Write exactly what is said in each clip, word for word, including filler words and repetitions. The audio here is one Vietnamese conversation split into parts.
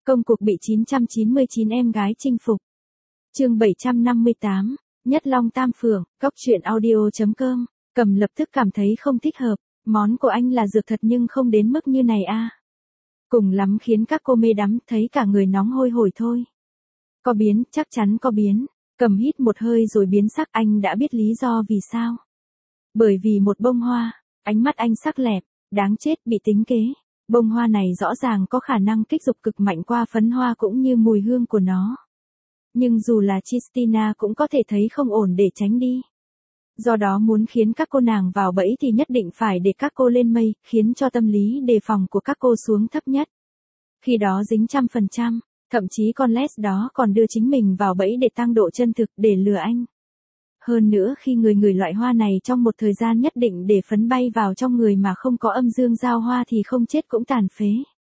Công cuộc bị chín trăm chín mươi chín em gái chinh phục. Chương bảy trăm năm mươi tám, Nhất Long Tam Phượng, Cóc truyện audio chấm com. Cầm lập tức cảm thấy không thích hợp, món của anh là dược thật nhưng không đến mức như này a. Cùng lắm khiến các cô mê đắm, thấy cả người nóng hôi hổi thôi. Có biến, chắc chắn có biến. Cầm hít một hơi rồi biến sắc, anh đã biết lý do vì sao. Bởi vì một bông hoa, ánh mắt anh sắc lẹp, đáng chết, bị tính kế. Bông hoa này rõ ràng có khả năng kích dục cực mạnh qua phấn hoa cũng như mùi hương của nó. Nhưng dù là Christina cũng có thể thấy không ổn để tránh đi. Do đó muốn khiến các cô nàng vào bẫy thì nhất định phải để các cô lên mây, khiến cho tâm lý đề phòng của các cô xuống thấp nhất. Khi đó dính trăm phần trăm, thậm chí con Les đó còn đưa chính mình vào bẫy để tăng độ chân thực để lừa anh. Hơn nữa khi người ngửi loại hoa này trong một thời gian nhất định để phấn bay vào trong người mà không có âm dương giao hoa thì không chết cũng tàn phế.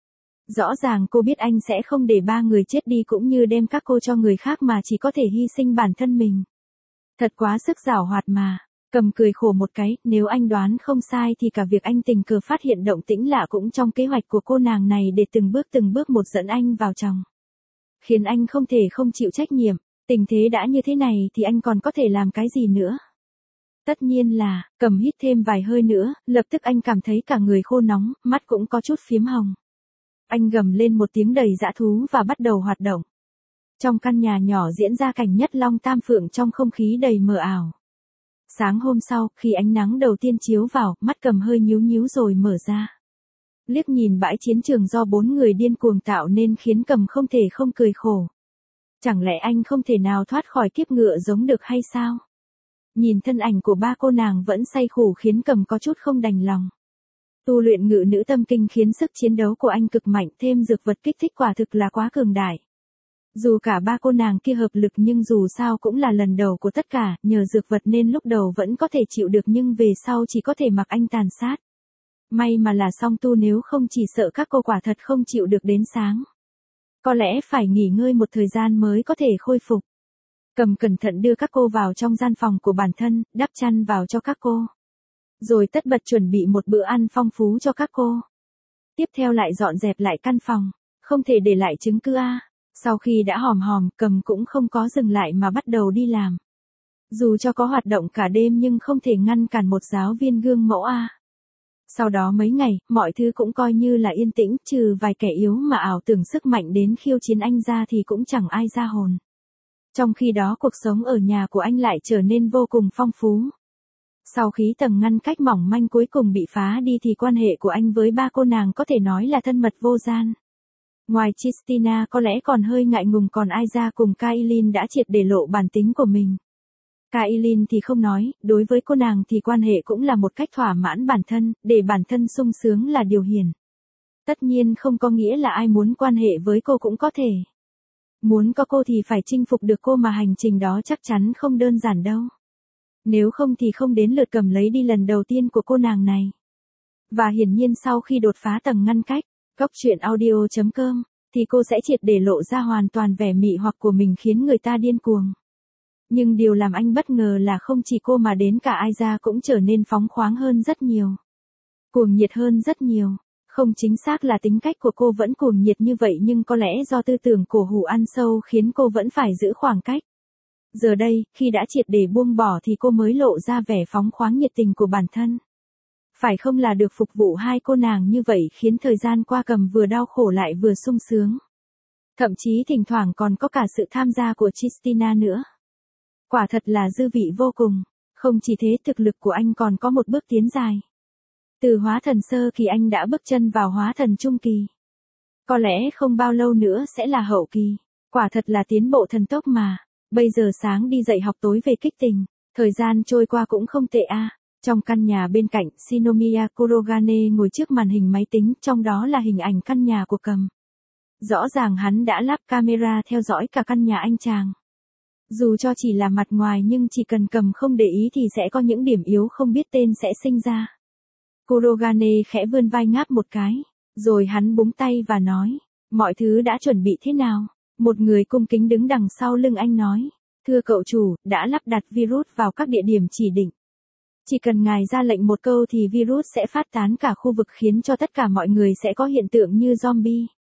Rõ ràng cô biết anh sẽ không để ba người chết đi cũng như đem các cô cho người khác mà chỉ có thể hy sinh bản thân mình. Thật quá sức giảo hoạt mà. Cầm cười khổ một cái, nếu anh đoán không sai thì cả việc anh tình cờ phát hiện động tĩnh lạ cũng trong kế hoạch của cô nàng này để từng bước từng bước một dẫn anh vào chồng. Khiến anh không thể không chịu trách nhiệm, tình thế đã như thế này thì anh còn có thể làm cái gì nữa. Tất nhiên là, Cầm hít thêm vài hơi nữa, lập tức anh cảm thấy cả người khô nóng, mắt cũng có chút phiếm hồng. Anh gầm lên một tiếng đầy dã thú và bắt đầu hoạt động. Trong căn nhà nhỏ diễn ra cảnh Nhất Long Tam Phượng trong không khí đầy mờ ảo. Sáng hôm sau, khi ánh nắng đầu tiên chiếu vào, mắt Cầm hơi nhíu nhíu rồi mở ra. Liếc nhìn bãi chiến trường do bốn người điên cuồng tạo nên khiến Cầm không thể không cười khổ. Chẳng lẽ anh không thể nào thoát khỏi kiếp ngựa giống được hay sao? Nhìn thân ảnh của ba cô nàng vẫn say khủ khiến Cầm có chút không đành lòng. Tu luyện ngự nữ tâm kinh khiến sức chiến đấu của anh cực mạnh, thêm dược vật kích thích quả thực là quá cường đại. Dù cả ba cô nàng kia hợp lực nhưng dù sao cũng là lần đầu của tất cả, nhờ dược vật nên lúc đầu vẫn có thể chịu được nhưng về sau chỉ có thể mặc anh tàn sát. May mà là song tu, nếu không chỉ sợ các cô quả thật không chịu được đến sáng. Có lẽ phải nghỉ ngơi một thời gian mới có thể khôi phục. Cầm cẩn thận đưa các cô vào trong gian phòng của bản thân, đắp chăn vào cho các cô. Rồi tất bật chuẩn bị một bữa ăn phong phú cho các cô. Tiếp theo lại dọn dẹp lại căn phòng, không thể để lại chứng cứ a. Sau khi đã hòm hòm, Cầm cũng không có dừng lại mà bắt đầu đi làm. Dù cho có hoạt động cả đêm nhưng không thể ngăn cản một giáo viên gương mẫu a. Sau đó mấy ngày, mọi thứ cũng coi như là yên tĩnh, trừ vài kẻ yếu mà ảo tưởng sức mạnh đến khiêu chiến anh ra thì cũng chẳng ai ra hồn. Trong khi đó cuộc sống ở nhà của anh lại trở nên vô cùng phong phú. Sau khi tầng ngăn cách mỏng manh cuối cùng bị phá đi thì quan hệ của anh với ba cô nàng có thể nói là thân mật vô gian. Ngoài Christina có lẽ còn hơi ngại ngùng, còn Aiza cùng Kailin đã triệt để lộ bản tính của mình. Kailin thì không nói, đối với cô nàng thì quan hệ cũng là một cách thỏa mãn bản thân, để bản thân sung sướng là điều hiển. Tất nhiên không có nghĩa là ai muốn quan hệ với cô cũng có thể. Muốn có cô thì phải chinh phục được cô mà hành trình đó chắc chắn không đơn giản đâu. Nếu không thì không đến lượt Cầm lấy đi lần đầu tiên của cô nàng này. Và hiển nhiên sau khi đột phá tầng ngăn cách, Cóc truyện audio chấm com, thì cô sẽ triệt để lộ ra hoàn toàn vẻ mị hoặc của mình khiến người ta điên cuồng. Nhưng điều làm anh bất ngờ là không chỉ cô mà đến cả Aiza cũng trở nên phóng khoáng hơn rất nhiều. Cuồng nhiệt hơn rất nhiều. Không chính xác là tính cách của cô vẫn cuồng nhiệt như vậy nhưng có lẽ do tư tưởng cổ hủ ăn sâu khiến cô vẫn phải giữ khoảng cách. Giờ đây, khi đã triệt để buông bỏ thì cô mới lộ ra vẻ phóng khoáng nhiệt tình của bản thân. Phải không là được phục vụ hai cô nàng như vậy khiến thời gian qua Cầm vừa đau khổ lại vừa sung sướng. Thậm chí thỉnh thoảng còn có cả sự tham gia của Christina nữa. Quả thật là dư vị vô cùng. Không chỉ thế, thực lực của anh còn có một bước tiến dài. Từ hóa thần sơ kỳ anh đã bước chân vào hóa thần trung kỳ. Có lẽ không bao lâu nữa sẽ là hậu kỳ. Quả thật là tiến bộ thần tốc mà. Bây giờ sáng đi dạy học tối về kích tình. Thời gian trôi qua cũng không tệ a. Trong căn nhà bên cạnh, Shinomiya Kurogane ngồi trước màn hình máy tính, trong đó là hình ảnh căn nhà của Cầm. Rõ ràng hắn đã lắp camera theo dõi cả căn nhà anh chàng. Dù cho chỉ là mặt ngoài nhưng chỉ cần Cầm không để ý thì sẽ có những điểm yếu không biết tên sẽ sinh ra. Kurogane khẽ vươn vai ngáp một cái, rồi hắn búng tay và nói, mọi thứ đã chuẩn bị thế nào? Một người cung kính đứng đằng sau lưng anh nói, thưa cậu chủ, đã lắp đặt virus vào các địa điểm chỉ định. Chỉ cần ngài ra lệnh một câu thì virus sẽ phát tán cả khu vực khiến cho tất cả mọi người sẽ có hiện tượng như zombie.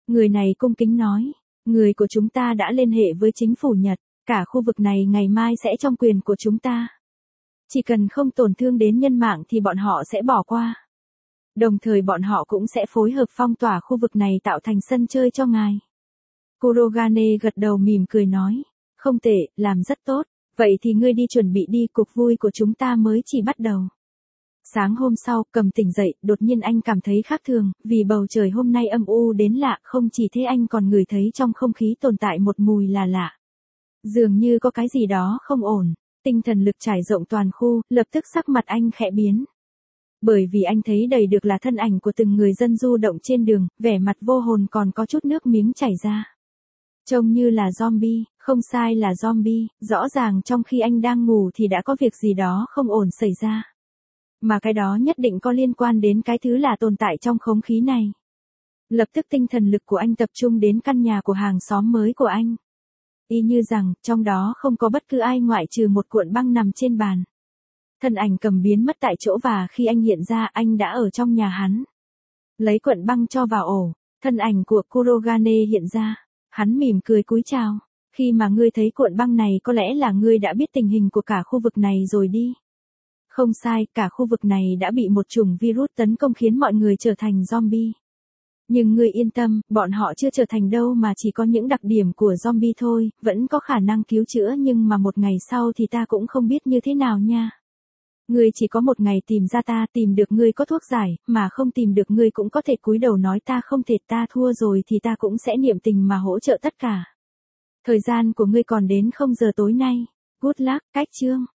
Người này cung kính nói, người của chúng ta đã liên hệ với chính phủ Nhật, cả khu vực này ngày mai sẽ trong quyền của chúng ta. Chỉ cần không tổn thương đến nhân mạng thì bọn họ sẽ bỏ qua. Đồng thời bọn họ cũng sẽ phối hợp phong tỏa khu vực này tạo thành sân chơi cho ngài. Kurogane gật đầu mỉm cười nói, không tệ, làm rất tốt, vậy thì ngươi đi chuẩn bị đi, cuộc vui của chúng ta mới chỉ bắt đầu. Sáng hôm sau, Cầm tỉnh dậy, đột nhiên anh cảm thấy khác thường, vì bầu trời hôm nay âm u đến lạ, không chỉ thế anh còn ngửi thấy trong không khí tồn tại một mùi là lạ. Dường như có cái gì đó không ổn, tinh thần lực trải rộng toàn khu, lập tức sắc mặt anh khẽ biến. Bởi vì anh thấy đầy được là thân ảnh của từng người dân du động trên đường, vẻ mặt vô hồn còn có chút nước miếng chảy ra. Trông như là zombie, không sai là zombie, rõ ràng trong khi anh đang ngủ thì đã có việc gì đó không ổn xảy ra. Mà cái đó nhất định có liên quan đến cái thứ là tồn tại trong không khí này. Lập tức tinh thần lực của anh tập trung đến căn nhà của hàng xóm mới của anh. Y như rằng, trong đó không có bất cứ ai ngoại trừ một cuộn băng nằm trên bàn. Thân ảnh Cầm biến mất tại chỗ và khi anh hiện ra anh đã ở trong nhà hắn. Lấy cuộn băng cho vào ổ, thân ảnh của Kurogane hiện ra. Hắn mỉm cười cúi chào. Khi mà ngươi thấy cuộn băng này có lẽ là ngươi đã biết tình hình của cả khu vực này rồi đi. Không sai, cả khu vực này đã bị một chủng virus tấn công khiến mọi người trở thành zombie. Nhưng ngươi yên tâm, bọn họ chưa trở thành đâu mà chỉ có những đặc điểm của zombie thôi, vẫn có khả năng cứu chữa nhưng mà một ngày sau thì ta cũng không biết như thế nào nha. Ngươi chỉ có một ngày tìm ra ta, tìm được ngươi có thuốc giải, mà không tìm được ngươi cũng có thể cúi đầu nói ta không thể, ta thua rồi thì ta cũng sẽ niệm tình mà hỗ trợ tất cả. Thời gian của ngươi còn đến không giờ tối nay. Good luck, cách chương.